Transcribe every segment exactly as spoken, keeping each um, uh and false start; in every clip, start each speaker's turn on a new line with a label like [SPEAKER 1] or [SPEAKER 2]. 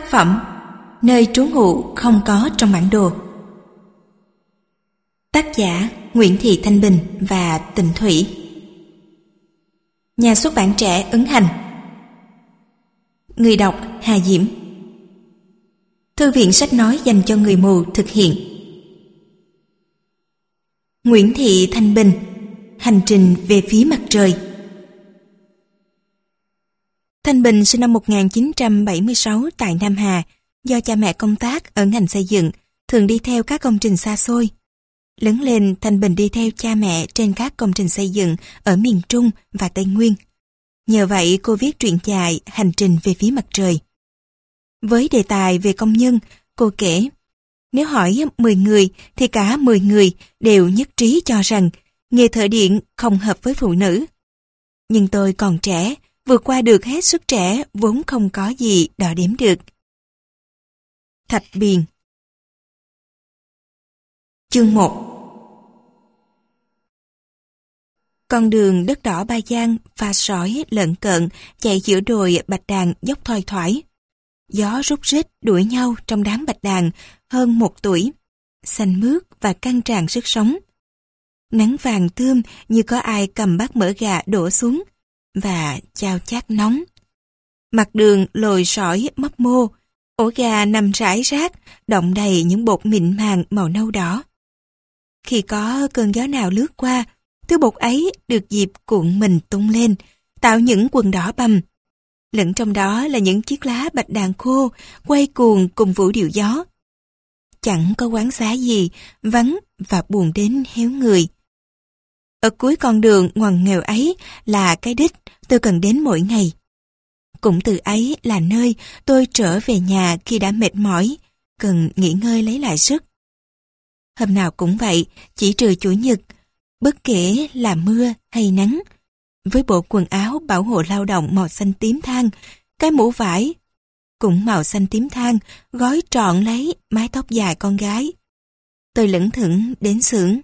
[SPEAKER 1] Tác phẩm Nơi trú ngụ không có trong bản đồ. Tác giả Nguyễn Thị Thanh Bình và Tịnh Thủy. Nhà xuất bản Trẻ ấn hành. Người đọc Hà Diễm. Thư viện sách nói dành cho người mù thực hiện. Nguyễn Thị Thanh Bình, Hành trình về phía mặt trời. Thanh Bình sinh năm một nghìn chín trăm bảy mươi sáu tại Nam Hà, do cha mẹ công tác ở ngành xây dựng, thường đi theo các công trình xa xôi. Lớn lên, Thanh Bình đi theo cha mẹ trên các công trình xây dựng ở miền Trung và Tây Nguyên. Nhờ vậy, cô viết truyện dài Hành trình về phía mặt trời. Với đề tài về công nhân, cô kể, nếu hỏi mười người thì cả mười người đều nhất trí cho rằng nghề thợ điện không hợp với phụ nữ. Nhưng tôi còn trẻ, vượt qua được hết sức trẻ vốn không có gì đo đếm được. Thạch Biền. Chương một. Con đường đất đỏ Ba Giang pha sỏi lợn cợn chạy giữa đồi bạch đàn dốc thoai thoải. Gió rúc rít đuổi nhau trong đám bạch đàn hơn một tuổi, xanh mướt và căng tràn sức sống. Nắng vàng tươm như có ai cầm bát mỡ gà đổ xuống và chao chát nóng. Mặt đường lồi sỏi mấp mô, ổ gà nằm rải rác, đọng đầy những bột mịn màng màu nâu đỏ. Khi có cơn gió nào lướt qua, thứ bột ấy được dịp cuộn mình tung lên, tạo những quần đỏ bầm. Lẫn trong đó là những chiếc lá bạch đàn khô, quay cuồng cùng vũ điệu gió. Chẳng có quán xá gì, vắng và buồn đến héo người. Ở cuối con đường ngoằn nghèo ấy là cái đích tôi cần đến mỗi ngày. Cũng từ ấy là nơi tôi trở về nhà khi đã mệt mỏi, cần nghỉ ngơi lấy lại sức. Hôm nào cũng vậy, chỉ trừ chủ nhật, bất kể là mưa hay nắng. Với bộ quần áo bảo hộ lao động màu xanh tím than, cái mũ vải cũng màu xanh tím than gói trọn lấy mái tóc dài con gái, tôi lững thững đến xưởng.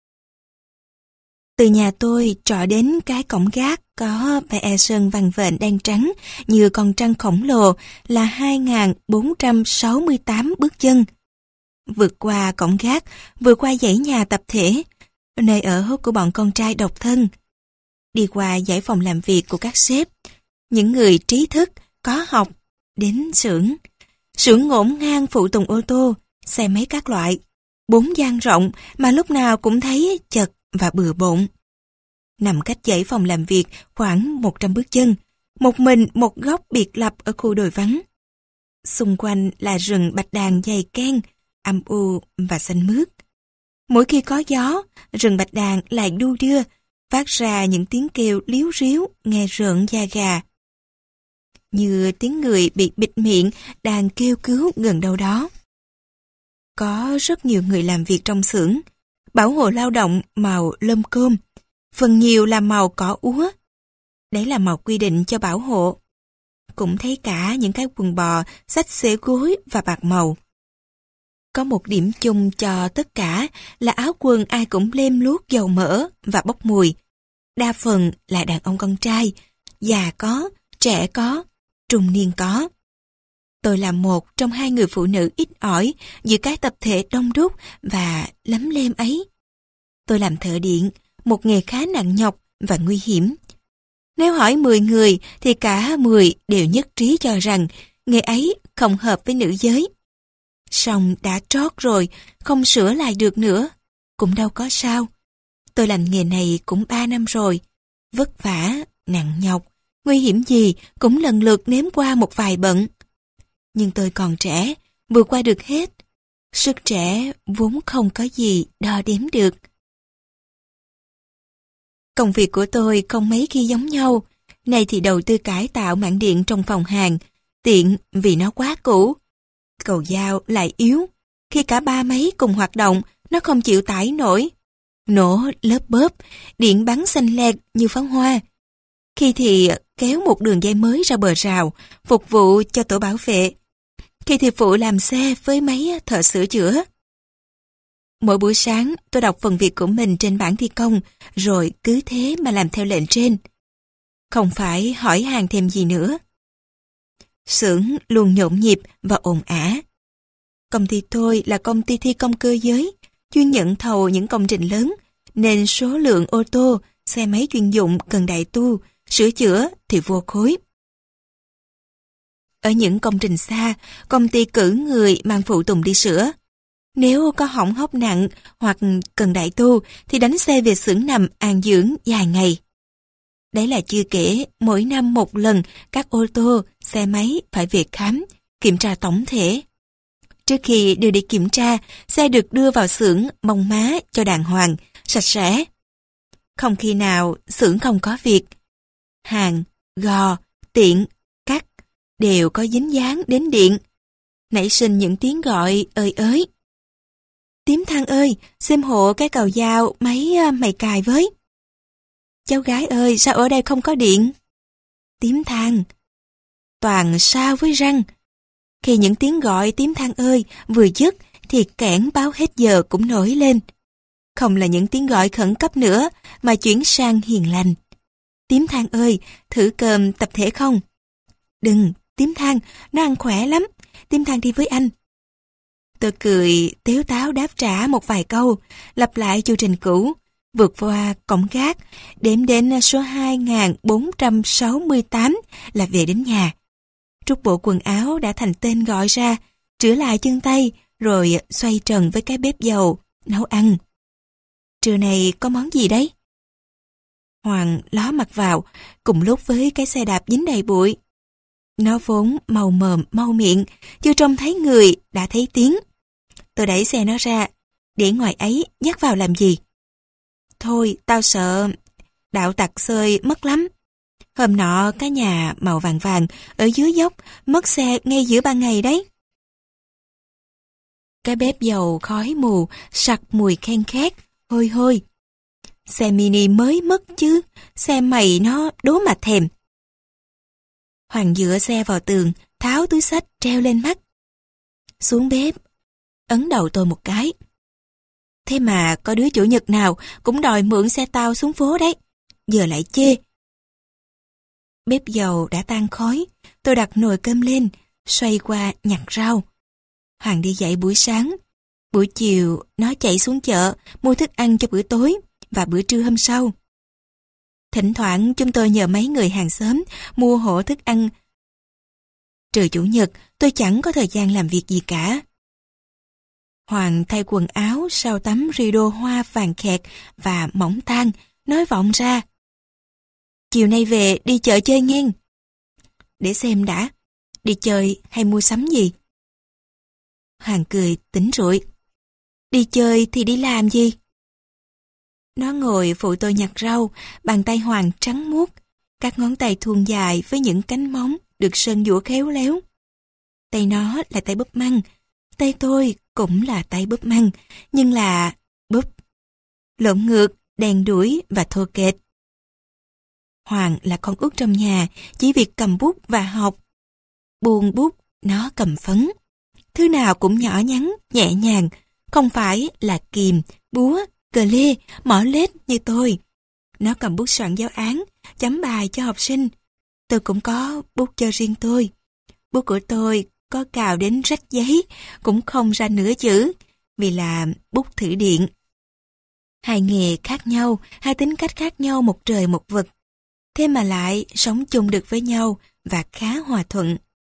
[SPEAKER 1] Từ nhà tôi trọ đến cái cổng gác có vẻ sơn vằn vện đen trắng như con trăng khổng lồ là hai nghìn bốn trăm sáu mươi tám bước chân. Vượt qua cổng gác, vượt qua dãy nhà tập thể, nơi ở của bọn con trai độc thân. Đi qua dãy phòng làm việc của các sếp, những người trí thức, có học, đến xưởng. Xưởng ngổn ngang phụ tùng ô tô, xe máy các loại, bốn gian rộng mà lúc nào cũng thấy chật và bừa bộn. Nằm cách dãy phòng làm việc khoảng một trăm bước chân, một mình một góc biệt lập ở khu đồi vắng. Xung quanh là rừng bạch đàn dày ken, âm u và xanh mướt. Mỗi khi có gió, rừng bạch đàn lại đu đưa, phát ra những tiếng kêu líu ríu nghe rợn da gà. Như tiếng người bị bịt miệng đang kêu cứu gần đâu đó. Có rất nhiều người làm việc trong xưởng, bảo hộ lao động màu lơm cơm, phần nhiều là màu cỏ úa. Đấy là màu quy định cho bảo hộ. Cũng thấy cả những cái quần bò, xách xế gối và bạc màu. Có một điểm chung cho tất cả là áo quần ai cũng lem luốc dầu mỡ và bốc mùi. Đa phần là đàn ông con trai, già có, trẻ có, trung niên có. Tôi là một trong hai người phụ nữ ít ỏi giữa cái tập thể đông đúc và lấm lem ấy. Tôi làm thợ điện, một nghề khá nặng nhọc và nguy hiểm. Nếu hỏi mười người thì cả mười đều nhất trí cho rằng nghề ấy không hợp với nữ giới. Song đã trót rồi, không sửa lại được nữa, cũng đâu có sao. Tôi làm nghề này cũng ba năm rồi, vất vả, nặng nhọc, nguy hiểm gì cũng lần lượt nếm qua một vài bận. Nhưng tôi còn trẻ, vượt qua được hết. Sức trẻ vốn không có gì đo đếm được. Công việc của tôi không mấy khi giống nhau. Này thì đầu tư cải tạo mạng điện trong phòng hàng, tiện vì nó quá cũ. Cầu dao lại yếu. Khi cả ba máy cùng hoạt động, nó không chịu tải nổi. Nổ lớp bớp, điện bắn xanh lẹt như pháo hoa. Khi thì kéo một đường dây mới ra bờ rào, phục vụ cho tổ bảo vệ. Khi thì phụ làm xe với mấy thợ sửa chữa. Mỗi buổi sáng tôi đọc phần việc của mình trên bảng thi công, rồi cứ thế mà làm theo lệnh trên. Không phải hỏi hàng thêm gì nữa. Xưởng luôn nhộn nhịp và ồn ả. Công ty tôi là công ty thi công cơ giới, chuyên nhận thầu những công trình lớn, nên số lượng ô tô, xe máy chuyên dụng cần đại tu, sửa chữa thì vô khối. Ở những công trình xa, công ty cử người mang phụ tùng đi sửa. Nếu có hỏng hóc nặng hoặc cần đại tu thì đánh xe về xưởng nằm an dưỡng vài ngày. Đấy là chưa kể, mỗi năm một lần các ô tô, xe máy phải về khám, kiểm tra tổng thể. Trước khi đưa đi kiểm tra, xe được đưa vào xưởng mông má cho đàng hoàng, sạch sẽ. Không khi nào xưởng không có việc. Hàng, gò, tiện, cắt đều có dính dáng đến điện. Nảy sinh những tiếng gọi ơi ới. Tím Than ơi, xem hộ cái cầu dao máy mày cài với. Cháu gái ơi, sao ở đây không có điện? Tím Than. Toàn sao với răng. Khi những tiếng gọi Tím Than ơi vừa dứt thì kẽn báo hết giờ cũng nổi lên. Không là những tiếng gọi khẩn cấp nữa mà chuyển sang hiền lành. Tím Than ơi, thử cơm tập thể không? Đừng, Tím Than, nó ăn khỏe lắm. Tím Than đi với anh. Tôi cười tếu táo đáp trả một vài câu, lặp lại chu trình cũ, vượt qua cổng gác, đếm đến số hai nghìn bốn trăm sáu mươi tám là về đến nhà. Trút bộ quần áo đã thành tên gọi ra, trửa lại chân tay, rồi xoay trần với cái bếp dầu, nấu ăn. Trưa này có món gì đấy? Hoàng ló mặt vào, cùng lúc với cái xe đạp dính đầy bụi. Nó vốn màu mồm mau miệng, chưa trông thấy người đã thấy tiếng. Tôi đẩy xe nó ra, để ngoài ấy dắt vào làm gì? Thôi, tao sợ đạo tặc xơi mất lắm. Hôm nọ cái nhà màu vàng vàng ở dưới dốc mất xe ngay giữa ban ngày đấy. Cái bếp dầu khói mù, sặc mùi khen khét, hôi hôi. Xe mini mới mất chứ, xe mày nó đố mà thèm. Hoàng dựa xe vào tường, tháo túi xách treo lên mắt. Xuống bếp, ấn đầu tôi một cái. Thế mà có đứa chủ nhật nào cũng đòi mượn xe tao xuống phố đấy, giờ lại chê. Bếp dầu đã tan khói, tôi đặt nồi cơm lên, xoay qua nhặt rau. Hoàng đi dạy buổi sáng, buổi chiều nó chạy xuống chợ mua thức ăn cho bữa tối và bữa trưa hôm sau. Thỉnh thoảng chúng tôi nhờ mấy người hàng xóm mua hộ thức ăn. Trừ chủ nhật, tôi chẳng có thời gian làm việc gì cả. Hoàng thay quần áo sau tấm rideau hoa vàng khẹt và mỏng tang, nói vọng ra. Chiều nay về đi chợ chơi nghe. Để xem đã, đi chơi hay mua sắm gì? Hoàng cười tỉnh rụi. Đi chơi thì đi làm gì? Nó ngồi phụ tôi nhặt rau, bàn tay Hoàng trắng muốt, các ngón tay thuôn dài với những cánh móng được sơn dũa khéo léo. Tay nó là tay búp măng, tay tôi cũng là tay búp măng, nhưng là búp. Lộn ngược, đèn đuổi và thô kệch. Hoàng là con út trong nhà, chỉ việc cầm bút và học. Buông bút, nó cầm phấn. Thứ nào cũng nhỏ nhắn, nhẹ nhàng, không phải là kìm, búa, cờ lê, mỏ lết như tôi. Nó cầm bút soạn giáo án, chấm bài cho học sinh. Tôi cũng có bút cho riêng tôi. Bút của tôi có cào đến rách giấy, cũng không ra nửa chữ, vì là bút thử điện. Hai nghề khác nhau, hai tính cách khác nhau một trời một vực. Thế mà lại sống chung được với nhau và khá hòa thuận.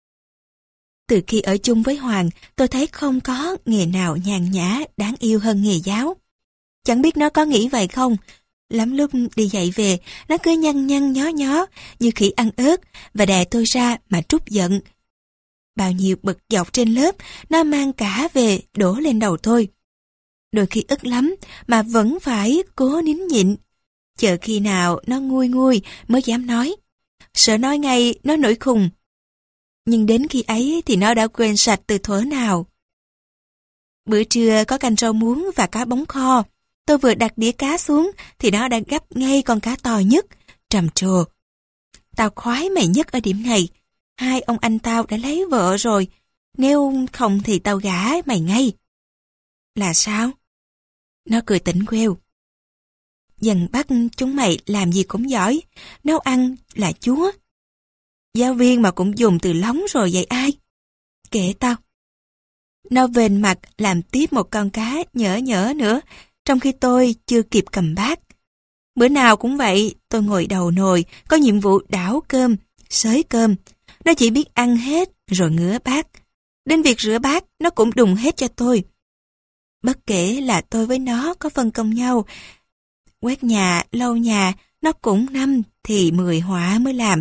[SPEAKER 1] Từ khi ở chung với Hoàng, tôi thấy không có nghề nào nhàn nhã, đáng yêu hơn nghề giáo. Chẳng biết nó có nghĩ vậy không? Lắm lúc đi dạy về, nó cứ nhăn nhăn nhó nhó như khỉ ăn ớt và đè tôi ra mà trút giận. Bao nhiêu bực dọc trên lớp, nó mang cả về đổ lên đầu tôi. Đôi khi ức lắm mà vẫn phải cố nín nhịn. Chờ khi nào nó nguôi nguôi mới dám nói. Sợ nói ngay nó nổi khùng. Nhưng đến khi ấy thì nó đã quên sạch từ thuở nào. Bữa trưa có canh rau muống và cá bóng kho. Tôi vừa đặt đĩa cá xuống thì nó đã gắp ngay con cá to nhất, trầm trồ. Tao khoái mày nhất ở điểm này. Hai ông anh tao đã lấy vợ rồi. Nếu không thì tao gả mày ngay. Là sao? Nó cười tỉnh queo. Dần bắt chúng mày làm gì cũng giỏi. Nấu ăn là chúa. giáo viên mà cũng dùng từ lóng rồi vậy ai? Kệ tao. Nó vênh mặt làm tiếp một con cá nhỡ nhỡ nữa, trong khi tôi chưa kịp cầm bát. Bữa nào cũng vậy, tôi ngồi đầu nồi, có nhiệm vụ đảo cơm, xới cơm. Nó chỉ biết ăn hết rồi ngửa bát. Đến việc rửa bát, nó cũng đùng hết cho tôi. Bất kể là tôi với nó có phân công nhau, quét nhà, lau nhà, nó cũng năm thì mười họa mới làm.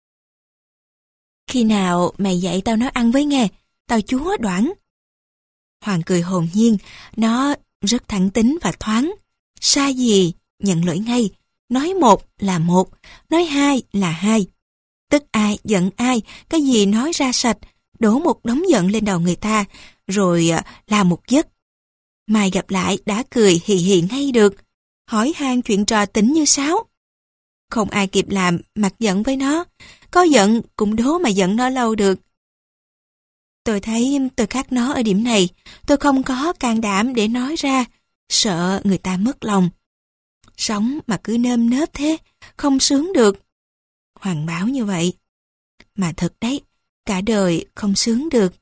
[SPEAKER 1] Khi nào mày dạy tao nấu ăn với nghe, tao chúa đoản. Hoàng cười hồn nhiên, nó rất thẳng tính và thoáng. Sai gì, nhận lỗi ngay. Nói một là một, nói hai là hai. Tức ai, giận ai, cái gì nói ra sạch, đổ một đống giận lên đầu người ta, rồi làm một giấc. Mai gặp lại đã cười hì hì ngay được, hỏi han chuyện trò tỉnh như sáo. Không ai kịp làm mặt giận với nó, có giận cũng đố mà giận nó lâu được. Tôi thấy tôi khác nó ở điểm này, tôi không có can đảm để nói ra, sợ người ta mất lòng. Sống mà cứ nơm nớp thế, không sướng được. Hoàng bảo như vậy. Mà thật đấy, cả đời không sướng được.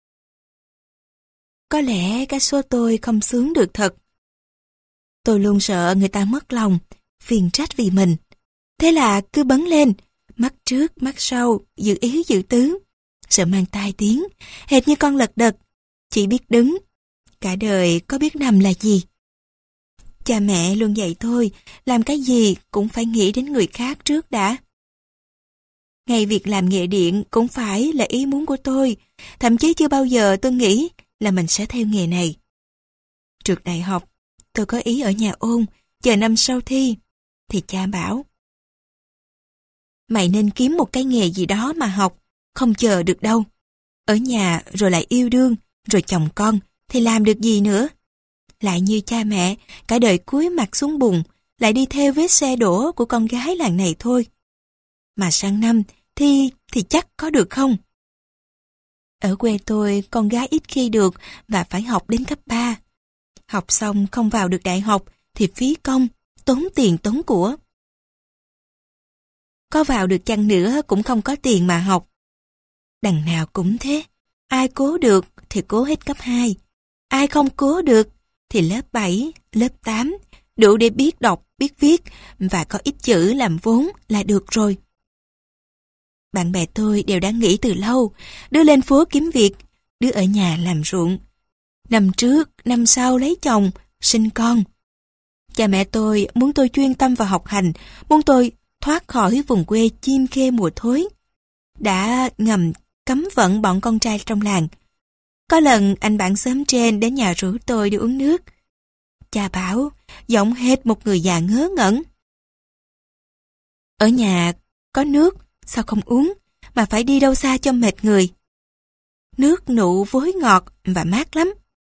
[SPEAKER 1] Có lẽ cái số tôi không sướng được thật. Tôi luôn sợ người ta mất lòng, phiền trách vì mình. Thế là cứ bấn lên, mắt trước, mắt sau, dự ý dự tứ. Sợ mang tai tiếng, hệt như con lật đật, chỉ biết đứng. Cả đời có biết nằm là gì. Cha mẹ luôn dạy tôi, làm cái gì cũng phải nghĩ đến người khác trước đã. Ngay việc làm nghệ điện cũng phải là ý muốn của tôi, thậm chí chưa bao giờ tôi nghĩ là mình sẽ theo nghề này. Trượt đại học, tôi có ý ở nhà ôn, chờ năm sau thi, thì cha bảo: mày nên kiếm một cái nghề gì đó mà học, không chờ được đâu. Ở nhà rồi lại yêu đương, rồi chồng con, thì làm được gì nữa. Lại như cha mẹ, cả đời cúi mặt xuống bùn, lại đi theo vết xe đổ của con gái làng này thôi. Mà sang năm, thi thì chắc có được không? Ở quê tôi, con gái ít khi được và phải học đến cấp ba. Học xong không vào được đại học thì phí công, tốn tiền tốn của. Có vào được chăng nữa cũng không có tiền mà học. Đằng nào cũng thế, ai cố được thì cố hết cấp hai. Ai không cố được thì lớp bảy, lớp tám, đủ để biết đọc, biết viết và có ít chữ làm vốn là được rồi. Bạn bè tôi đều đã nghĩ từ lâu, đứa lên phố kiếm việc, đứa ở nhà làm ruộng. Năm trước, năm sau lấy chồng, sinh con. Cha mẹ tôi muốn tôi chuyên tâm vào học hành, muốn tôi thoát khỏi vùng quê chim khê mùa thối. Đã ngầm cấm vận bọn con trai trong làng. Có lần anh bạn xóm trên đến nhà rủ tôi đi uống nước. Cha bảo, giọng hệt một người già ngớ ngẩn: ở nhà có nước, sao không uống, mà phải đi đâu xa cho mệt người. Nước nụ vối ngọt và mát lắm.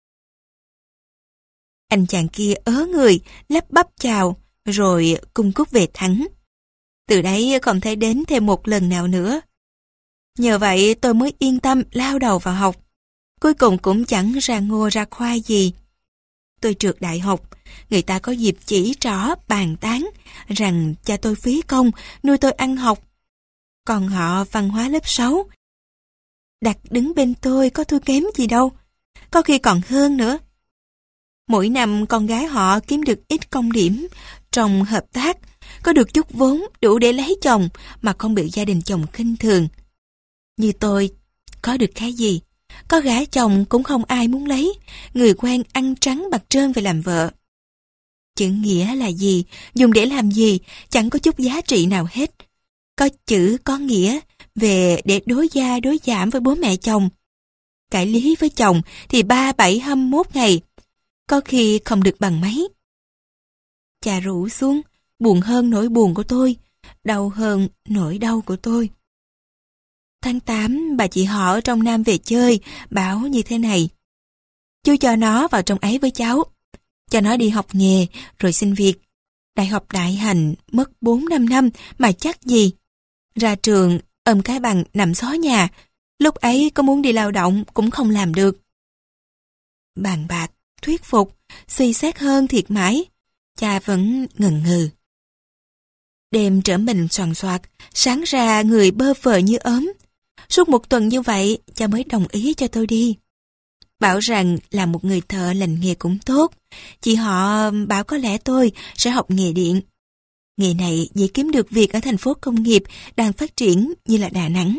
[SPEAKER 1] Anh chàng kia ớ người, lắp bắp chào, rồi cung cúc về thẳng. Từ đấy không thể đến thêm một lần nào nữa. Nhờ vậy tôi mới yên tâm lao đầu vào học. Cuối cùng cũng chẳng ra ngô ra khoai gì. Tôi trượt đại học, người ta có dịp chỉ trỏ bàn tán rằng cha tôi phí công nuôi tôi ăn học. Còn họ văn hóa lớp sáu, đặt đứng bên tôi có thua kém gì đâu, có khi còn hơn nữa. Mỗi năm con gái họ kiếm được ít công điểm trong hợp tác, có được chút vốn đủ để lấy chồng mà không bị gia đình chồng khinh thường. Như tôi, có được cái gì? Có gả chồng cũng không ai muốn lấy, người quen ăn trắng bạc trơn về làm vợ. Chữ nghĩa là gì, dùng để làm gì, chẳng có chút giá trị nào hết. Có chữ có nghĩa về để đối gia đối giảm với bố mẹ chồng. Cãi lý với chồng thì ba bảy hăm mốt ngày, có khi không được bằng mấy. Cha rủ xuống, buồn hơn nỗi buồn của tôi, đau hơn nỗi đau của tôi. Tháng tám, bà chị họ ở trong Nam về chơi, bảo như thế này: chú cho nó vào trong ấy với cháu, cho nó đi học nghề, rồi xin việc. Đại học đại hành, mất bốn năm năm mà chắc gì. Ra trường, ôm cái bằng nằm xó nhà, lúc ấy có muốn đi lao động cũng không làm được. Bàn bạc, thuyết phục, suy xét hơn thiệt mãi, cha vẫn ngần ngừ. Đêm trở mình soàn soạt, sáng ra người bơ phờ như ốm. Suốt một tuần như vậy, cha mới đồng ý cho tôi đi. Bảo rằng là một người thợ lành nghề cũng tốt. Chị họ bảo có lẽ tôi sẽ học nghề điện. Nghề này dễ kiếm được việc ở thành phố công nghiệp đang phát triển như là Đà Nẵng.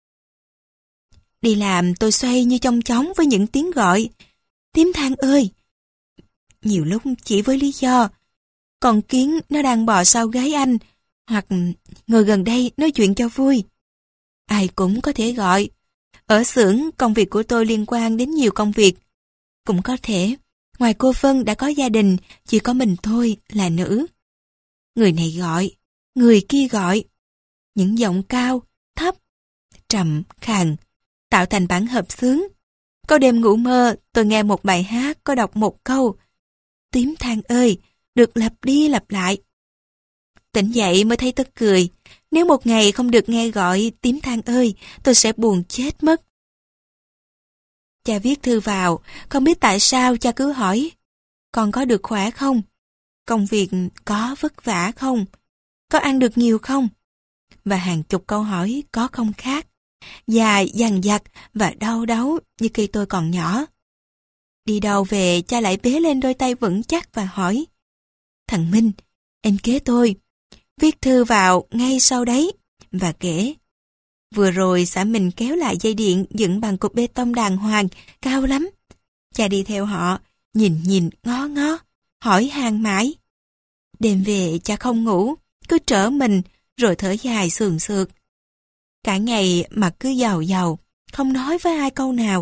[SPEAKER 1] Đi làm tôi xoay như chong chóng với những tiếng gọi. Tím than ơi! Nhiều lúc chỉ với lý do con kiến nó đang bò sau gáy anh, hoặc ngồi gần đây nói chuyện cho vui. Ai cũng có thể gọi. Ở xưởng, công việc của tôi liên quan đến nhiều công việc. Cũng có thể, ngoài cô Vân đã có gia đình, chỉ có mình tôi là nữ. Người này gọi, người kia gọi. Những giọng cao, thấp, trầm, khàn, tạo thành bản hợp xướng. Có đêm ngủ mơ, tôi nghe một bài hát có đọc một câu. Tím than ơi, được lặp đi lặp lại. Tỉnh dậy mới thấy tức cười. Nếu một ngày không được nghe gọi tím than ơi, tôi sẽ buồn chết mất. Cha viết thư vào, không biết tại sao cha cứ hỏi. Con có được khỏe không? Công việc có vất vả không? Có ăn được nhiều không? Và hàng chục câu hỏi có không khác. Dài, dằng dặc và đau đáu như khi tôi còn nhỏ. Đi đâu về cha lại bế lên đôi tay vững chắc và hỏi. Thằng Minh, em kế tôi. Viết thư vào ngay sau đấy và kể. Vừa rồi xã mình kéo lại dây điện dựng bằng cục bê tông đàng hoàng, cao lắm. Cha đi theo họ, nhìn nhìn ngó ngó, hỏi han mãi. Đêm về cha không ngủ, cứ trở mình rồi thở dài sườn sượt. Cả ngày mặt cứ giàu giàu, không nói với ai câu nào.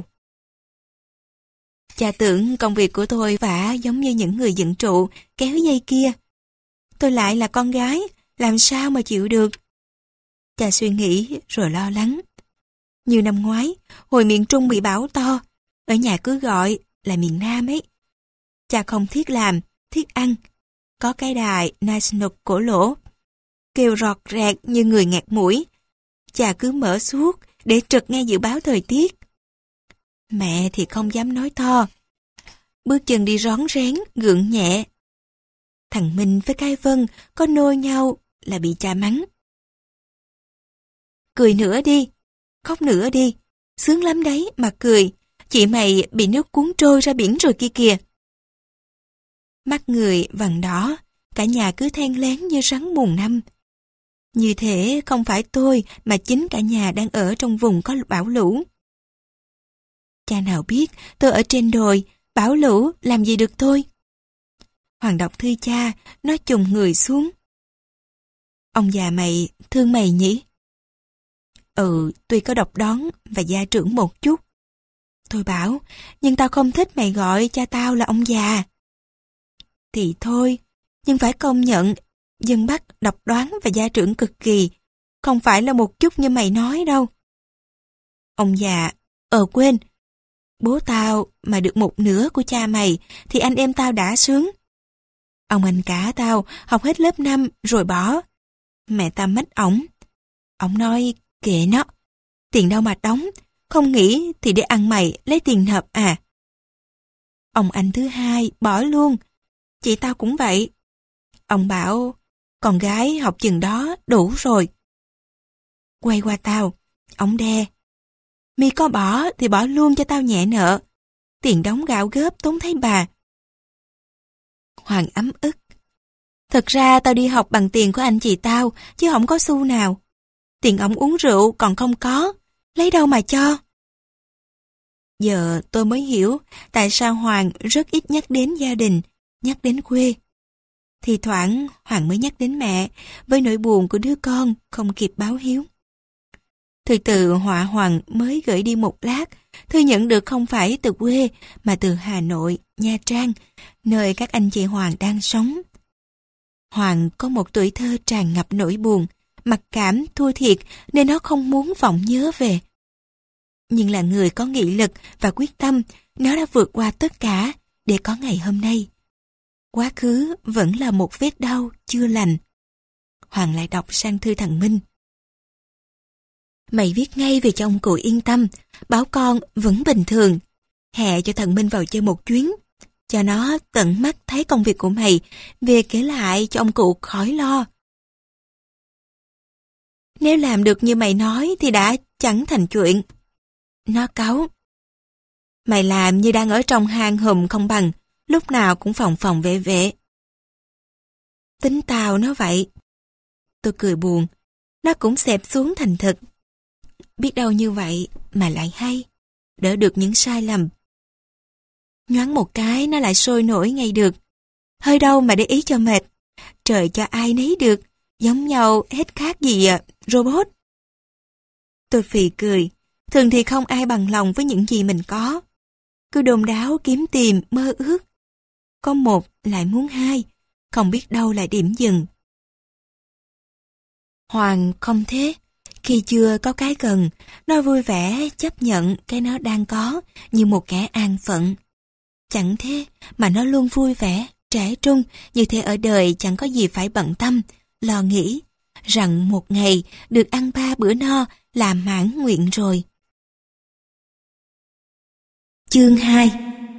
[SPEAKER 1] Cha tưởng công việc của tôi vả giống như những người dựng trụ, kéo dây kia. Tôi lại là con gái, làm sao mà chịu được? Cha suy nghĩ rồi lo lắng. Như năm ngoái, hồi miền Trung bị bão to, ở nhà cứ gọi là miền Nam ấy. Cha không thiết làm, thiết ăn. Có cái đài National cổ lỗ, kêu rọt rẹt như người ngạt mũi. Cha cứ mở suốt để trực nghe dự báo thời tiết. Mẹ thì không dám nói to. Bước chân đi rón rén, gượng nhẹ. Thằng Minh với cái Vân có nôi nhau là bị cha mắng. Cười nữa đi, khóc nữa đi, sướng lắm đấy mà cười. Chị mày bị nước cuốn trôi ra biển rồi kia kìa. Mắt người vằn đỏ, cả nhà cứ than lén như rắn mùng năm. Như thế không phải tôi mà chính cả nhà đang ở trong vùng có bão lũ. Cha nào biết tôi ở trên đồi, bão lũ làm gì được tôi. Hoàng đọc thư cha, nó chùng người xuống. Ông già mày thương mày nhỉ? Ừ, tuy có độc đoán và gia trưởng một chút. Tôi bảo, nhưng tao không thích mày gọi cha tao là ông già. Thì thôi, nhưng phải công nhận, dân Bắc độc đoán và gia trưởng cực kỳ, không phải là một chút như mày nói đâu. Ông già, ờ quên, bố tao mà được một nửa của cha mày thì anh em tao đã sướng. Ông anh cả tao học hết lớp năm rồi bỏ. Mẹ tao mách ổng. Ổng nói kệ nó, tiền đâu mà đóng, không nghĩ thì để ăn mày lấy tiền nộp à. Ông anh thứ hai bỏ luôn, chị tao cũng vậy. Ông bảo con gái học chừng đó đủ rồi. Quay qua tao, ổng đe. Mi có bỏ thì bỏ luôn cho tao nhẹ nợ. Tiền đóng gạo gớp tốn thấy bà. Hoàng ấm ức. Thật ra tao đi học bằng tiền của anh chị tao, chứ không có xu nào. Tiền ổng uống rượu còn không có, lấy đâu mà cho. Giờ tôi mới hiểu tại sao Hoàng rất ít nhắc đến gia đình, nhắc đến quê. Thì thoảng Hoàng mới nhắc đến mẹ, với nỗi buồn của đứa con không kịp báo hiếu. Thư từ họa Hoàng mới gửi đi một lát, thư nhận được không phải từ quê mà từ Hà Nội, Nha Trang, nơi các anh chị Hoàng đang sống. Hoàng có một tuổi thơ tràn ngập nỗi buồn, mặc cảm, thua thiệt nên nó không muốn vọng nhớ về. Nhưng là người có nghị lực và quyết tâm, nó đã vượt qua tất cả để có ngày hôm nay. Quá khứ vẫn là một vết đau chưa lành. Hoàng lại đọc sang thư thằng Minh. Mày viết ngay về cho ông cụ yên tâm, báo con vẫn bình thường. Hè cho thằng Minh vào chơi một chuyến, cho nó tận mắt thấy công việc của mày, về kể lại cho ông cụ khỏi lo. Nếu làm được như mày nói thì đã chẳng thành chuyện. Nó cáu. Mày làm như đang ở trong hang hùm không bằng, lúc nào cũng phòng phòng vệ vệ. Tính tao nó vậy. Tôi cười buồn, nó cũng xẹp xuống thành thực. Biết đâu như vậy mà lại hay, đỡ được những sai lầm. Nhoáng một cái nó lại sôi nổi ngay được. Hơi đâu mà để ý cho mệt. Trời cho ai nấy được, giống nhau hết khác gì à, robot. Tôi phì cười, thường thì không ai bằng lòng với những gì mình có. Cứ đôn đáo kiếm tìm, mơ ước. Có một lại muốn hai, không biết đâu là điểm dừng. Hoàng không thế. Khi chưa có cái cần, nó vui vẻ chấp nhận cái nó đang có như một kẻ an phận. Chẳng thế mà nó luôn vui vẻ, trẻ trung, như thế ở đời chẳng có gì phải bận tâm, lo nghĩ, rằng một ngày được ăn ba bữa no là mãn nguyện rồi. Chương hai.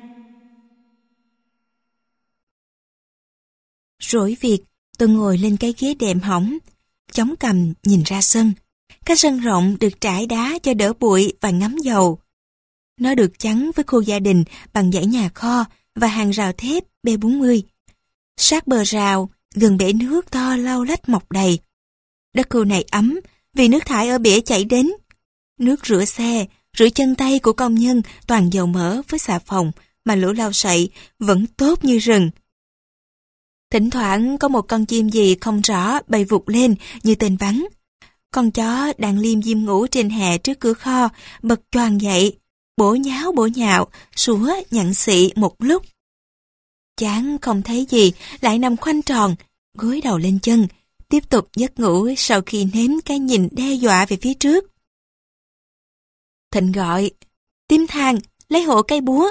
[SPEAKER 1] Rỗi việc, tôi ngồi lên cái ghế đệm hỏng, chống cằm nhìn ra sân. Cái sân rộng được trải đá cho đỡ bụi và ngắm dầu. Nó được chắn với khu gia đình bằng dãy nhà kho và hàng rào thép B bốn mươi. Sát bờ rào, gần bể nước to lau lách mọc đầy. Đất khu này ấm vì nước thải ở bể chảy đến. Nước rửa xe, rửa chân tay của công nhân toàn dầu mỡ với xà phòng mà lũ lau sậy vẫn tốt như rừng. Thỉnh thoảng có một con chim gì không rõ bay vụt lên như tên vắng. Con chó đang liêm diêm ngủ trên hè trước cửa kho, bật choàng dậy, bổ nháo bổ nhạo, sủa nhặn xị một lúc. Chán không thấy gì, lại nằm khoanh tròn, gối đầu lên chân, tiếp tục giấc ngủ sau khi nếm cái nhìn đe dọa về phía trước. Thịnh gọi, Tím Thang, lấy hộ cây búa.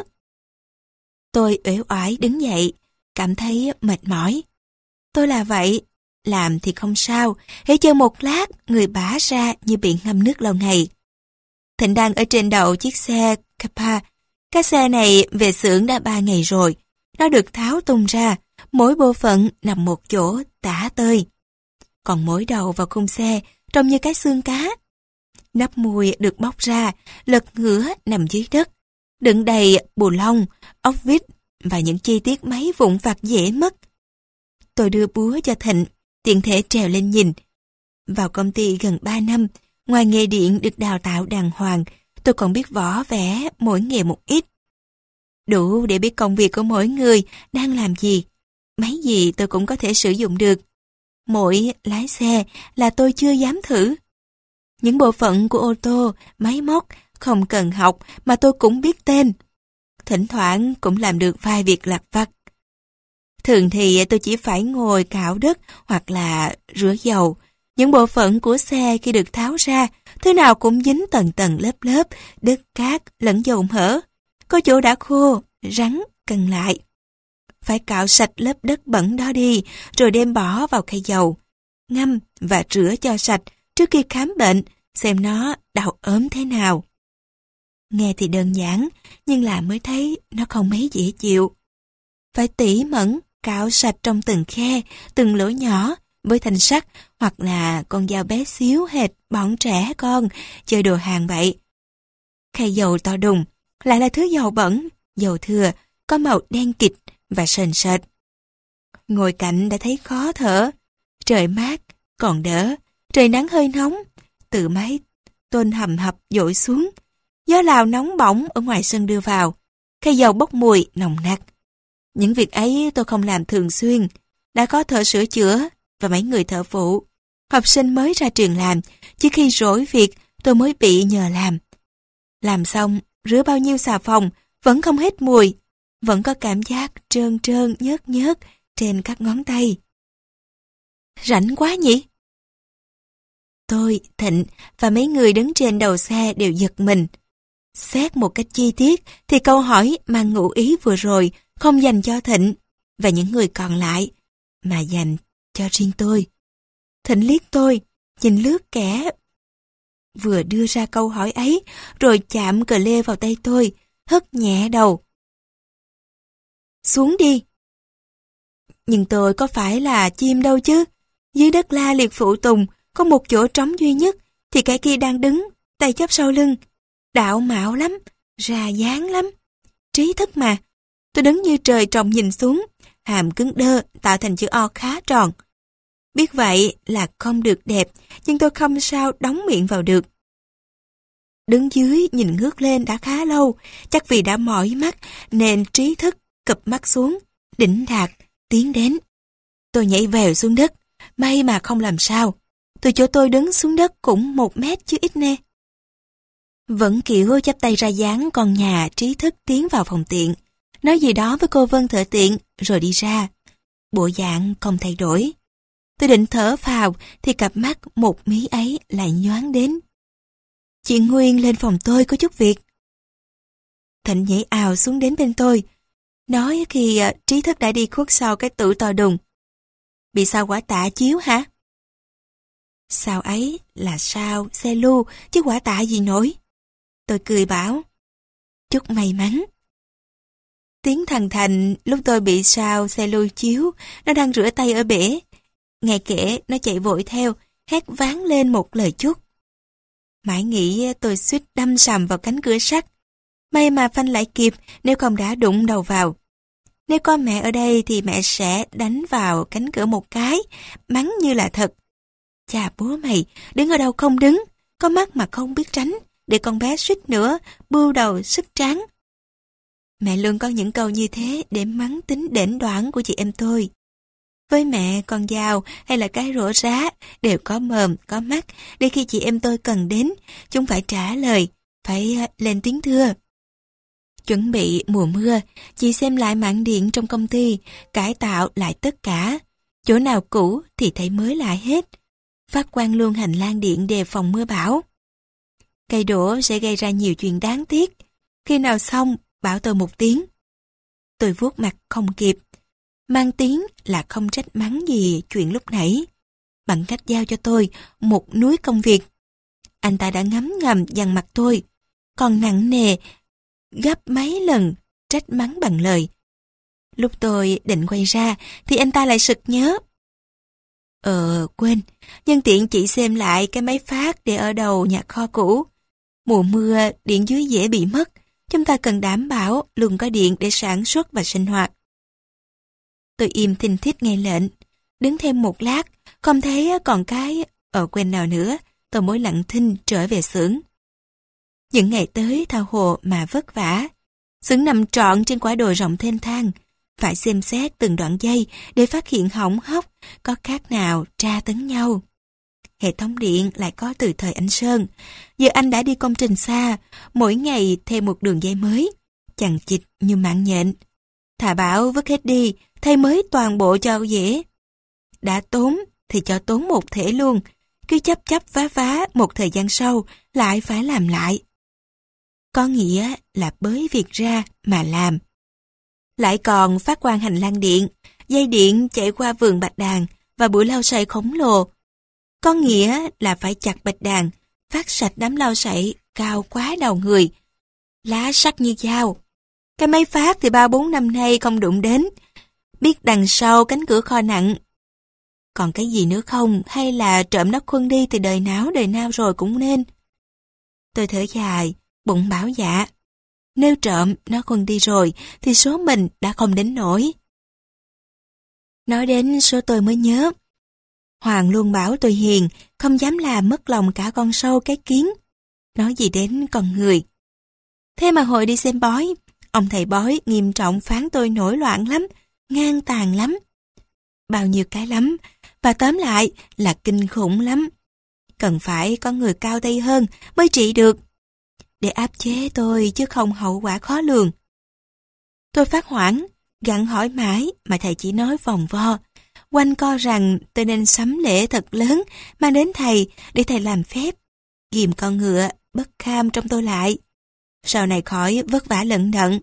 [SPEAKER 1] Tôi uể oải đứng dậy, cảm thấy mệt mỏi. Tôi là vậy, làm thì không sao, hãy chơi một lát, người bả ra như bị ngâm nước lâu ngày. Thịnh đang ở trên đầu chiếc xe Kappa. Cái xe này về xưởng đã ba ngày rồi. Nó được tháo tung ra, mỗi bộ phận nằm một chỗ tả tơi. Còn mỗi đầu vào khung xe trông như cái xương cá. Nắp mùi được bóc ra, lật ngửa nằm dưới đất, đựng đầy bù lông, ốc vít và những chi tiết máy vụn vặt dễ mất. Tôi đưa búa cho Thịnh, tiện thể trèo lên nhìn. Vào công ty gần ba năm, ngoài nghề điện được đào tạo đàng hoàng, tôi còn biết võ vẽ mỗi nghề một ít. Đủ để biết công việc của mỗi người đang làm gì. Máy gì tôi cũng có thể sử dụng được. Mỗi lái xe là tôi chưa dám thử. Những bộ phận của ô tô, máy móc không cần học mà tôi cũng biết tên. Thỉnh thoảng cũng làm được vài việc lặt vặt. Thường thì tôi chỉ phải ngồi cạo đất hoặc là rửa dầu. Những bộ phận của xe khi được tháo ra, thứ nào cũng dính tầng tầng lớp lớp, đất cát lẫn dầu mỡ. Có chỗ đã khô, rắn, cần lại. Phải cạo sạch lớp đất bẩn đó đi, rồi đem bỏ vào khay dầu. Ngâm và rửa cho sạch trước khi khám bệnh, xem nó đau ốm thế nào. Nghe thì đơn giản, nhưng làm mới thấy nó không mấy dễ chịu. Phải tỉ mẩn, cạo sạch trong từng khe, từng lỗ nhỏ, với thanh sắt hoặc là con dao bé xíu hệt bọn trẻ con, chơi đồ hàng vậy. Khay dầu to đùng, lại là thứ dầu bẩn, dầu thừa, có màu đen kịt và sền sệt. Ngồi cạnh đã thấy khó thở. Trời mát, còn đỡ. Trời nắng hơi nóng. Từ máy tôn hầm hập dội xuống. Gió lào nóng bỏng ở ngoài sân đưa vào. Khay dầu bốc mùi nồng nặc. Những việc ấy tôi không làm thường xuyên. Đã có thợ sửa chữa và mấy người thợ phụ. Học sinh mới ra trường làm, chỉ khi rỗi việc tôi mới bị nhờ làm. Làm xong, rửa bao nhiêu xà phòng, vẫn không hết mùi. Vẫn có cảm giác trơn trơn nhớt nhớt trên các ngón tay. Rảnh quá nhỉ? Tôi, Thịnh và mấy người đứng trên đầu xe đều giật mình. Xét một cách chi tiết thì câu hỏi mang ngụ ý vừa rồi không dành cho Thịnh và những người còn lại, mà dành cho riêng tôi. Thịnh liếc tôi, nhìn lướt kẻ vừa đưa ra câu hỏi ấy, rồi chạm cờ lê vào tay tôi, hất nhẹ đầu. Xuống đi. Nhưng tôi có phải là chim đâu chứ? Dưới đất la liệt phụ tùng, có một chỗ trống duy nhất, thì cái kia đang đứng, tay chắp sau lưng. Đạo mạo lắm, ra dáng lắm. Trí thức mà. Tôi đứng như trời trồng nhìn xuống, hàm cứng đơ tạo thành chữ O khá tròn. Biết vậy là không được đẹp, nhưng tôi không sao đóng miệng vào được. Đứng dưới nhìn ngước lên đã khá lâu, chắc vì đã mỏi mắt nên trí thức cụp mắt xuống, đỉnh đạt, tiến đến. Tôi nhảy vèo xuống đất, may mà không làm sao. Từ chỗ tôi đứng xuống đất cũng một mét chứ ít nè. Vẫn kiểu chắp tay ra dáng con nhà, trí thức tiến vào phòng tiện, nói gì đó với cô Vân thợ tiện rồi đi ra. Bộ dạng không thay đổi. Tôi định thở phào thì cặp mắt một mí ấy lại nhoáng đến. Chị Nguyên lên phòng tôi có chút việc. Thịnh nhảy ào xuống đến bên tôi, nói khi uh, trí thức đã đi khuất sau cái tủ to đùng. Bị sao quả tạ chiếu hả? Sao ấy là sao xe lu chứ quả tạ gì nổi. Tôi cười bảo, chúc may mắn. Tiếng thằng Thành lúc tôi bị sao xe lu chiếu, nó đang rửa tay ở bể. Nghe kể nó chạy vội theo, hét váng lên một lời chúc. Mãi nghĩ tôi suýt đâm sầm vào cánh cửa sắt. May mà phanh lại kịp, nếu không đã đụng đầu vào. Nếu có mẹ ở đây thì mẹ sẽ đánh vào cánh cửa một cái, mắng như là thật. Chà bố mày, đứng ở đâu không đứng, có mắt mà không biết tránh, để con bé suýt nữa, bưu đầu sức tráng. Mẹ luôn có những câu như thế để mắng tính đển đoản của chị em tôi. Với mẹ, con dao hay là cái rổ rá đều có mồm, có mắt, để khi chị em tôi cần đến, chúng phải trả lời, phải lên tiếng thưa. Chuẩn bị mùa mưa, chị xem lại mạng điện trong công ty, cải tạo lại tất cả. Chỗ nào cũ thì thấy mới lại hết. Phát quang luôn hành lang điện đề phòng mưa bão. Cây đổ sẽ gây ra nhiều chuyện đáng tiếc. Khi nào xong, bảo tôi một tiếng. Tôi vuốt mặt không kịp. Mang tiếng là không trách mắng gì chuyện lúc nãy. Bằng cách giao cho tôi một núi công việc. Anh ta đã ngấm ngầm dằn mặt tôi. Còn nặng nề, gấp mấy lần trách mắng bằng lời. Lúc tôi định quay ra thì anh ta lại sực nhớ. Ờ quên, nhân tiện chị xem lại cái máy phát để ở đầu nhà kho cũ. Mùa mưa điện dưới dễ bị mất, chúng ta cần đảm bảo luôn có điện để sản xuất và sinh hoạt. Tôi im thinh thích nghe lệnh, đứng thêm một lát, không thấy còn cái ở quên nào nữa, tôi mới lặng thinh trở về xưởng. Những ngày tới thao hồ mà vất vả, xưởng nằm trọn trên quả đồi rộng thênh thang, phải xem xét từng đoạn dây để phát hiện hỏng hóc, có khác nào tra tấn nhau. Hệ thống điện lại có từ thời anh Sơn, giờ anh đã đi công trình xa, mỗi ngày thêm một đường dây mới, chằng chịt như mạng nhện. Thà bảo vứt hết đi, thay mới toàn bộ cho dễ. Đã tốn thì cho tốn một thể luôn, cứ chấp chấp vá vá một thời gian sau lại phải làm lại. Có nghĩa là bới việc ra mà làm. Lại còn phát quang hành lang điện, dây điện chạy qua vườn bạch đàn và bụi lau sậy khổng lồ. Có nghĩa là phải chặt bạch đàn, phát sạch đám lau sậy cao quá đầu người, lá sắc như dao. Cái máy phát thì ba bốn năm nay không đụng đến, biết đằng sau cánh cửa kho nặng. Còn cái gì nữa không, hay là trộm nó khuân đi từ đời nào đời nào rồi cũng nên. Tôi thở dài, bụng bảo dạ. Nếu trộm nó khuân đi rồi thì số mình đã không đến nổi. Nói đến số tôi mới nhớ. Hoàng luôn bảo tôi hiền, không dám làm mất lòng cả con sâu cái kiến. Nói gì đến con người. Thế mà hồi đi xem bói, ông thầy bói nghiêm trọng phán tôi nổi loạn lắm, ngang tàn lắm. Bao nhiêu cái lắm, và tóm lại là kinh khủng lắm. Cần phải có người cao tay hơn mới trị được, để áp chế tôi chứ không hậu quả khó lường. Tôi phát hoảng, gặng hỏi mãi mà thầy chỉ nói vòng vo, quanh co rằng tôi nên sắm lễ thật lớn mang đến thầy để thầy làm phép, ghìm con ngựa bất kham trong tôi lại. Sau này khỏi vất vả lận đận.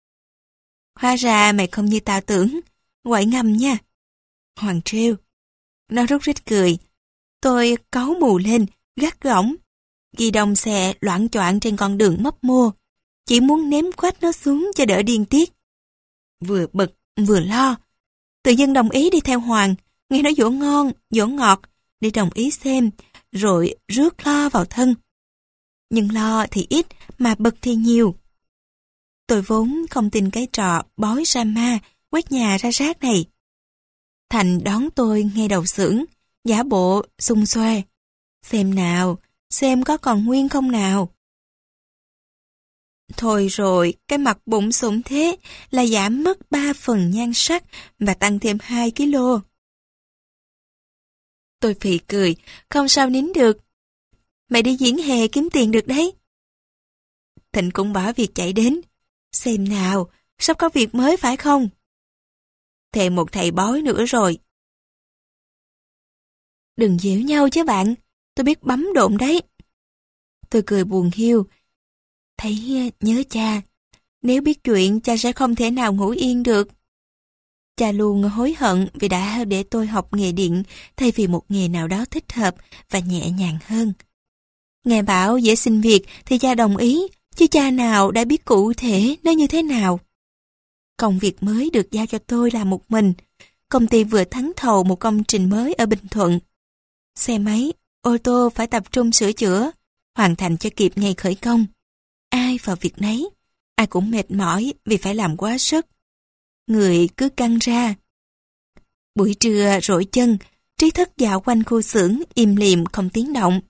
[SPEAKER 1] Hóa ra mày không như tao tưởng, quậy ngầm nha. Hoàng trêu. Nó rút rít cười. Tôi cáu mù lên, gắt gỏng. Ghi đông xe loạng choạng trên con đường mấp mô. Chỉ muốn ném quách nó xuống cho đỡ điên tiết. Vừa bực, vừa lo. Tự dưng đồng ý đi theo Hoàng. Nghe nó dỗ ngon, dỗ ngọt. để đồng ý xem, rồi rước lo vào thân. Nhưng lo thì ít, mà bực thì nhiều. Tôi vốn không tin cái trò bói ra ma, quét nhà ra rác này. Thành đón tôi ngay đầu xưởng, giả bộ xung xoe. Xem nào, xem có còn nguyên không nào. Thôi rồi, cái mặt bụng sủng thế là giảm mất ba phần nhan sắc và tăng thêm hai ki lô. Tôi phì cười, không sao nín được. Mày đi diễn hề kiếm tiền được đấy. Thịnh cũng bỏ việc chạy đến. Xem nào, sắp có việc mới phải không? Thêm một thầy bói nữa rồi. Đừng giễu nhau chứ bạn, tôi biết bấm độn đấy. Tôi cười buồn hiu. Thấy nhớ cha, nếu biết chuyện cha sẽ không thể nào ngủ yên được. Cha luôn hối hận vì đã để tôi học nghề điện thay vì một nghề nào đó thích hợp và nhẹ nhàng hơn. Nghe bảo dễ xin việc thì cha đồng ý, chứ cha nào đã biết cụ thể nó như thế nào. Công việc mới được giao cho tôi là một mình. Công ty vừa thắng thầu một công trình mới ở Bình Thuận. Xe máy, ô tô phải tập trung sửa chữa, hoàn thành cho kịp ngày khởi công. Ai vào việc nấy, ai cũng mệt mỏi vì phải làm quá sức. Người cứ căng ra. Buổi trưa rỗi chân, Trí Thức dạo quanh khu xưởng im lìm không tiếng động.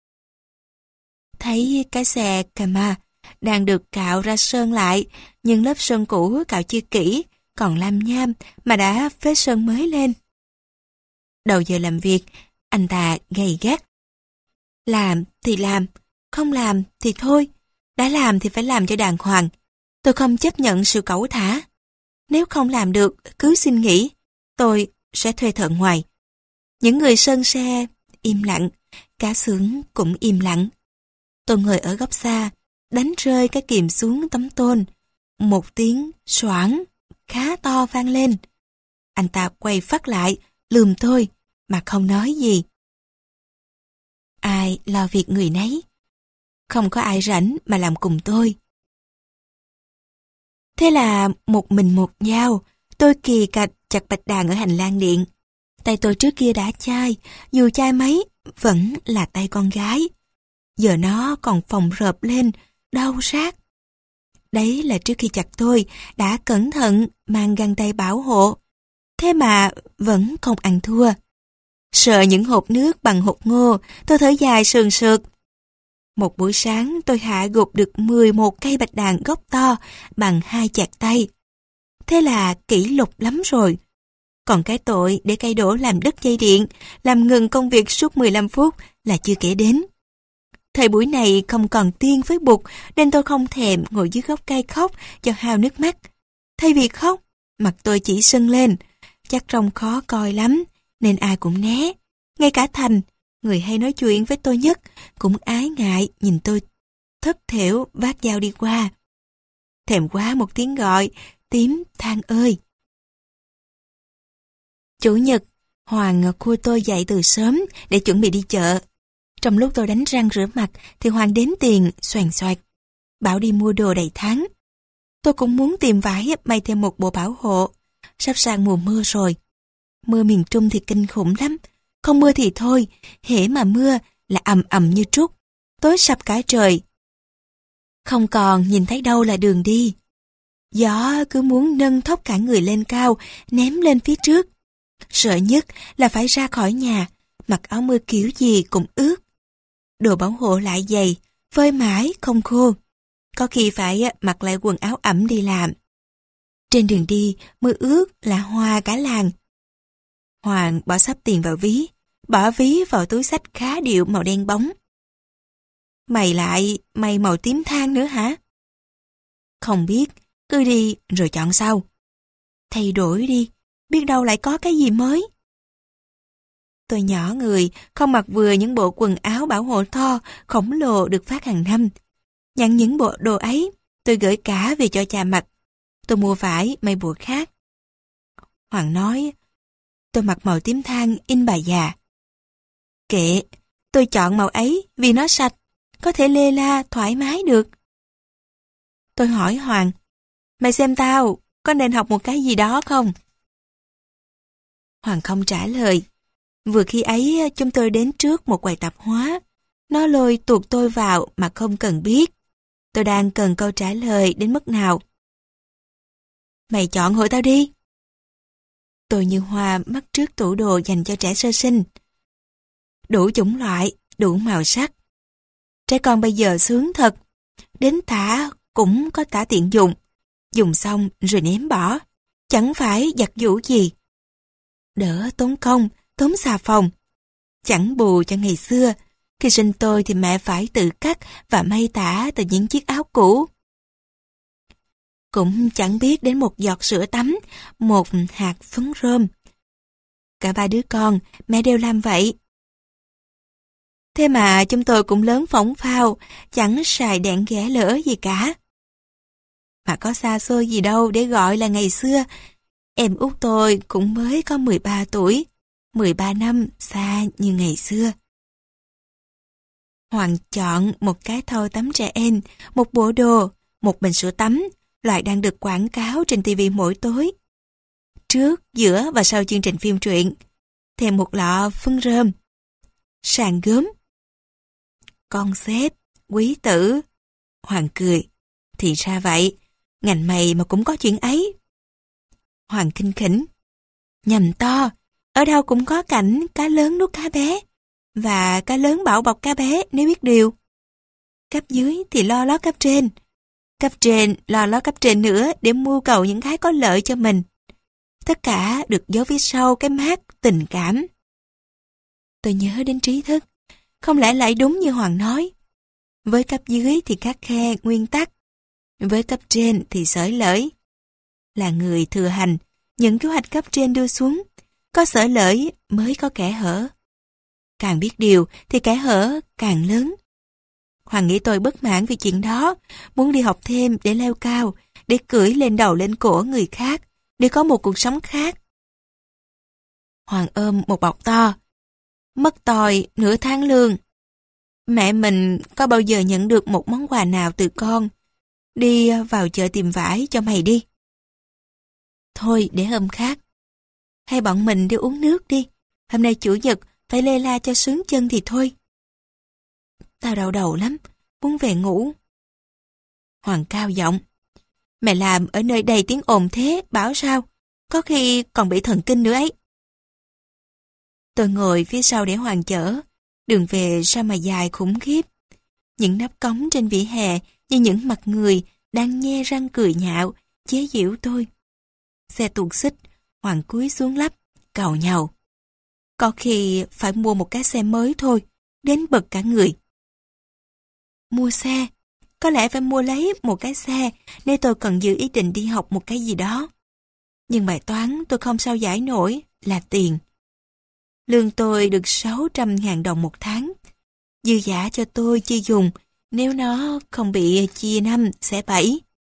[SPEAKER 1] Thấy cái xe Kama đang được cạo ra sơn lại, nhưng lớp sơn cũ cạo chưa kỹ, còn lam nham mà đã phết sơn mới lên. Đầu giờ làm việc, anh ta gay gắt. Làm thì làm, không làm thì thôi. Đã làm thì phải làm cho đàng hoàng. Tôi không chấp nhận sự cẩu thả. Nếu không làm được, cứ xin nghỉ. Tôi sẽ thuê thợ ngoài. Những người sơn xe im lặng, cả xưởng cũng im lặng. Tôi ngồi ở góc xa, đánh rơi cái kìm xuống tấm tôn. Một tiếng xoảng khá to vang lên. Anh ta quay phát lại, lườm tôi mà không nói gì. Ai lo việc người nấy. Không có ai rảnh mà làm cùng tôi. Thế là một mình một dao, tôi kì cạch chặt bạch đàn ở hành lang điện. Tay tôi trước kia đã chai, dù chai mấy, vẫn là tay con gái. Giờ nó còn phồng rợp lên, đau rát. Đấy là trước khi chặt tôi, đã cẩn thận mang găng tay bảo hộ. Thế mà vẫn không ăn thua. Sợ những hộp nước bằng hộp ngô, tôi thở dài sườn sượt. Một buổi sáng tôi hạ gục được mười một cây bạch đàn gốc to bằng hai chạc tay. Thế là kỷ lục lắm rồi. Còn cái tội để cây đổ làm đứt dây điện, làm ngừng công việc suốt mười lăm phút là chưa kể đến. Thời buổi này không còn tiên với bụt nên tôi không thèm ngồi dưới gốc cây khóc cho hao nước mắt. Thay vì khóc, mặt tôi chỉ sưng lên. Chắc trông khó coi lắm nên ai cũng né. Ngay cả Thành, người hay nói chuyện với tôi nhất, cũng ái ngại nhìn tôi thất thểu vác dao đi qua. Thèm quá một tiếng gọi, tím than ơi. Chủ nhật, Hoàng khui tôi dậy từ sớm để chuẩn bị đi chợ. Trong lúc tôi đánh răng rửa mặt thì Hoàng đếm tiền xoàng xoạc, bảo đi mua đồ đầy tháng. Tôi cũng muốn tìm vải may thêm một bộ bảo hộ. Sắp sang mùa mưa rồi. Mưa miền Trung thì kinh khủng lắm. Không mưa thì thôi, hễ mà mưa là ầm ầm như trút, tối sập cả trời. Không còn nhìn thấy đâu là đường đi. Gió cứ muốn nâng thốc cả người lên cao, ném lên phía trước. Sợ nhất là phải ra khỏi nhà, mặc áo mưa kiểu gì cũng ướt. Đồ bảo hộ lại dày, phơi mãi không khô. Có khi phải mặc lại quần áo ẩm đi làm. Trên đường đi, mưa ướt là hoa cả làng. Hoàng bỏ sắp tiền vào ví, bỏ ví vào túi xách khá điệu màu đen bóng. Mày lại mày màu tím than nữa hả? Không biết, cứ đi rồi chọn sau. Thay đổi đi, biết đâu lại có cái gì mới. Tôi nhỏ người, không mặc vừa những bộ quần áo bảo hộ to, khổng lồ được phát hàng năm. Nhận những bộ đồ ấy, tôi gửi cả về cho cha mặc. Tôi mua vải may bộ khác. Hoàng nói, tôi mặc màu tím than in bà già. Kệ, tôi chọn màu ấy vì nó sạch, có thể lê la thoải mái được. Tôi hỏi Hoàng, mày xem tao, có nên học một cái gì đó không? Hoàng không trả lời. Vừa khi ấy chúng tôi đến trước một quầy tạp hóa. Nó lôi tuột tôi vào mà không cần biết. Tôi đang cần câu trả lời đến mức nào. Mày chọn hộ tao đi. Tôi như hoa mắt trước tủ đồ dành cho trẻ sơ sinh. Đủ chủng loại, đủ màu sắc. Trẻ con bây giờ sướng thật. Đến tả cũng có tả tiện dụng. Dùng xong rồi ném bỏ. Chẳng phải giặt giũ gì. Đỡ tốn công, tốn xà phòng. Chẳng bù cho ngày xưa. Khi sinh tôi thì mẹ phải tự cắt và may tả từ những chiếc áo cũ. Cũng chẳng biết đến một giọt sữa tắm, một hạt phấn rôm. Cả ba đứa con, mẹ đều làm vậy. Thế mà chúng tôi cũng lớn phỏng phao, chẳng xài đèn ghẻ lỡ gì cả. Mà có xa xôi gì đâu để gọi là ngày xưa. Em út tôi cũng mới có mười ba tuổi, mười ba năm xa như ngày xưa. Hoàng chọn một cái thau tắm trẻ em, một bộ đồ, một bình sữa tắm, loại đang được quảng cáo trên ti vi mỗi tối. Trước, giữa và sau chương trình phim truyện, thêm một lọ phấn rơm, sàn gốm. Con xếp, quý tử. Hoàng cười. Thì ra vậy, ngành mày mà cũng có chuyện ấy. Hoàng khinh khỉnh. Nhầm to, ở đâu cũng có cảnh cá lớn nuốt cá bé, và cá lớn bảo bọc cá bé nếu biết điều. Cấp dưới thì lo lót cấp trên. Cấp trên lo lót cấp trên nữa để mưu cầu những cái có lợi cho mình. Tất cả được giấu phía sau cái mác tình cảm. Tôi nhớ đến trí thức. Không lẽ lại đúng như Hoàng nói. Với cấp dưới thì khắt khe nguyên tắc. Với cấp trên thì xởi lởi. Là người thừa hành, những kế hoạch cấp trên đưa xuống. Có xởi lởi mới có kẽ hở. Càng biết điều thì kẽ hở càng lớn. Hoàng nghĩ tôi bất mãn vì chuyện đó, muốn đi học thêm để leo cao, để cưỡi lên đầu lên cổ người khác, để có một cuộc sống khác. Hoàng ôm một bọc to. Mất tòi nửa tháng lương. Mẹ mình có bao giờ nhận được một món quà nào từ con? Đi vào chợ tìm vải cho mày đi. Thôi để hôm khác. Hay bọn mình đi uống nước đi. Hôm nay chủ nhật phải lê la cho sướng chân thì thôi. Tao đau đầu lắm, muốn về ngủ. Hoàng cao giọng. Mẹ làm ở nơi đầy tiếng ồn thế, bảo sao? Có khi còn bị thần kinh nữa ấy. Tôi ngồi phía sau để Hoàng chở. Đường về sao mà dài khủng khiếp. Những nắp cống trên vỉa hè như những mặt người đang nhe răng cười nhạo, chế giễu tôi. Xe tuột xích, Hoàng cúi xuống lắp, càu nhàu. Có khi phải mua một cái xe mới thôi, đến bật cả người. Mua xe, có lẽ phải mua lấy một cái xe nên tôi cần giữ ý định đi học một cái gì đó. Nhưng bài toán tôi không sao giải nổi là tiền. Lương tôi được sáu trăm ngàn đồng một tháng. Dư giả cho tôi chi dùng nếu nó không bị chia năm sẽ bảy.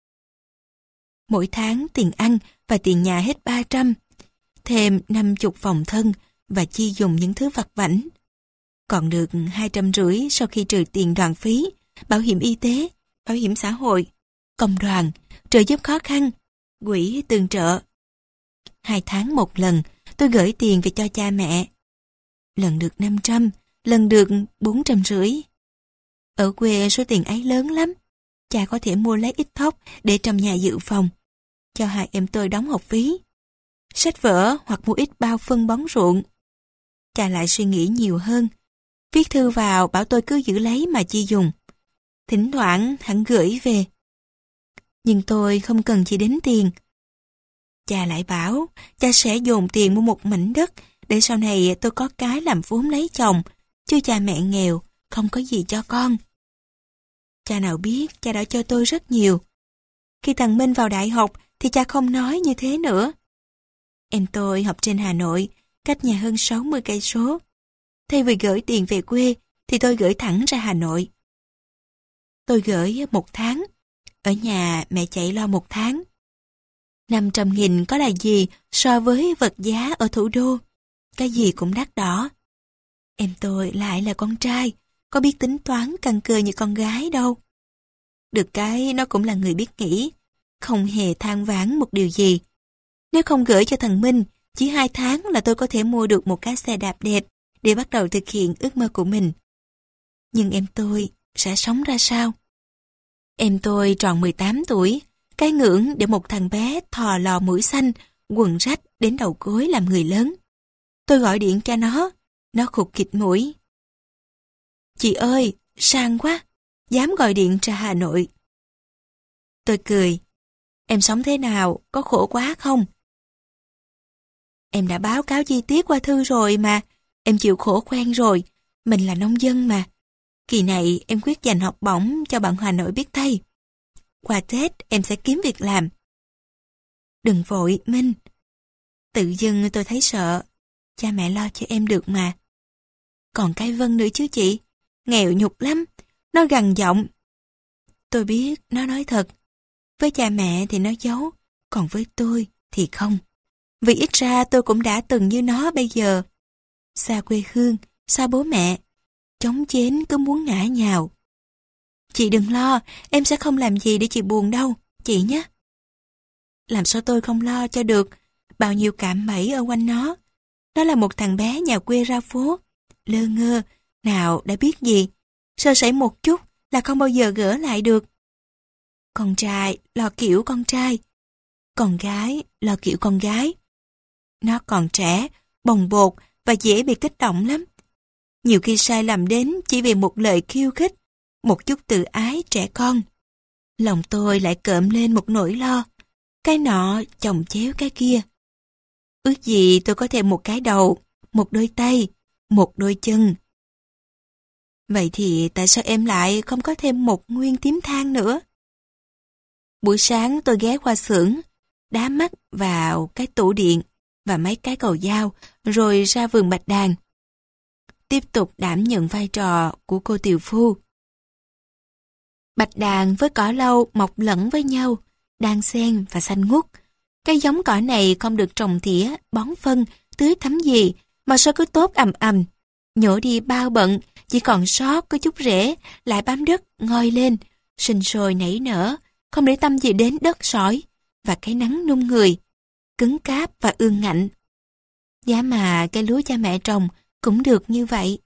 [SPEAKER 1] Mỗi tháng tiền ăn và tiền nhà hết ba trăm. Thêm năm mươi phòng thân và chi dùng những thứ vặt vãnh. Còn được hai trăm rưỡi sau khi trừ tiền đoàn phí, bảo hiểm y tế, bảo hiểm xã hội, công đoàn, trợ giúp khó khăn, quỹ tương trợ. Hai tháng một lần, tôi gửi tiền về cho cha mẹ. Lần được năm trăm, lần được bốn trăm rưỡi. Ở quê số tiền ấy lớn lắm. Cha có thể mua lấy ít thóc để trong nhà dự phòng, cho hai em tôi đóng học phí, sách vở hoặc mua ít bao phân bón ruộng. Cha lại suy nghĩ nhiều hơn. Viết thư vào bảo tôi cứ giữ lấy mà chi dùng. Thỉnh thoảng hắn gửi về. Nhưng tôi không cần chỉ đến tiền. Cha lại bảo cha sẽ dồn tiền mua một mảnh đất để sau này tôi có cái làm vốn lấy chồng, chứ cha mẹ nghèo, không có gì cho con. Cha nào biết cha đã cho tôi rất nhiều. Khi thằng Minh vào đại học thì cha không nói như thế nữa. Em tôi học trên Hà Nội, cách nhà hơn sáu mươi cây số. Thay vì gửi tiền về quê thì tôi gửi thẳng ra Hà Nội. Tôi gửi một tháng, ở nhà mẹ chạy lo một tháng. năm trăm nghìn có là gì so với vật giá ở thủ đô, cái gì cũng đắt đỏ. Em tôi lại là con trai, có biết tính toán căn cơ như con gái đâu. Được cái nó cũng là người biết nghĩ, không hề than vãn một điều gì. Nếu không gửi cho thằng Minh Chỉ hai tháng là tôi có thể mua được một cái xe đạp đẹp để bắt đầu thực hiện ước mơ của mình. Nhưng em tôi sẽ sống ra sao? Em tôi tròn mười tám tuổi, cái ngưỡng để một thằng bé thò lò mũi xanh, quần rách đến đầu gối làm người lớn. Tôi gọi điện cho nó, nó khục khịt mũi. Chị ơi, sang quá, dám gọi điện ra Hà Nội. Tôi cười. Em sống thế nào, có khổ quá không? Em đã báo cáo chi tiết qua thư rồi mà, em chịu khổ quen rồi, mình là nông dân mà. Kỳ này em quyết dành học bổng cho bạn Hà Nội biết thay. Qua Tết em sẽ kiếm việc làm. Đừng vội, Minh. Tự dưng tôi thấy sợ, cha mẹ lo cho em được mà. Còn cái Vân nữa chứ chị, nghèo nhục lắm, nó gằn giọng. Tôi biết nó nói thật, với cha mẹ thì nó giấu, còn với tôi thì không. Vì ít ra tôi cũng đã từng như nó bây giờ. Xa quê hương, xa bố mẹ, chống chến cứ muốn ngã nhào. Chị đừng lo, em sẽ không làm gì để chị buồn đâu, chị nhé. Làm sao tôi không lo cho được, bao nhiêu cạm bẫy ở quanh nó. Nó là một thằng bé nhà quê ra phố, lơ ngơ, nào đã biết gì. Sơ sẩy một chút là không bao giờ gỡ lại được. Con trai lo kiểu con trai, con gái lo kiểu con gái. Nó còn trẻ, bồng bột và dễ bị kích động lắm. Nhiều khi sai lầm đến chỉ vì một lời khiêu khích, một chút tự ái trẻ con. Lòng tôi lại cợm lên một nỗi lo, cái nọ chồng chéo cái kia. Ước gì tôi có thêm một cái đầu, một đôi tay, một đôi chân. Vậy thì tại sao em lại không có thêm một nguyên tím than nữa? Buổi sáng tôi ghé qua xưởng, đá mắt vào cái tủ điện và mấy cái cầu dao, rồi ra vườn bạch đàn. Tiếp tục đảm nhận vai trò của cô tiều phu. Bạch đàn với cỏ lau mọc lẫn với nhau, đan xen và xanh ngút. Cái giống cỏ này không được trồng tỉa, bón phân, tưới thắm gì, mà sao cứ tốt ầm ầm. Nhổ đi bao bận, chỉ còn sót có chút rễ, lại bám đất, ngoi lên, sinh sôi nảy nở, không để tâm gì đến đất sỏi và cái nắng nung người, cứng cáp và ương ngạnh. Giá mà cây lúa cha mẹ trồng cũng được như vậy.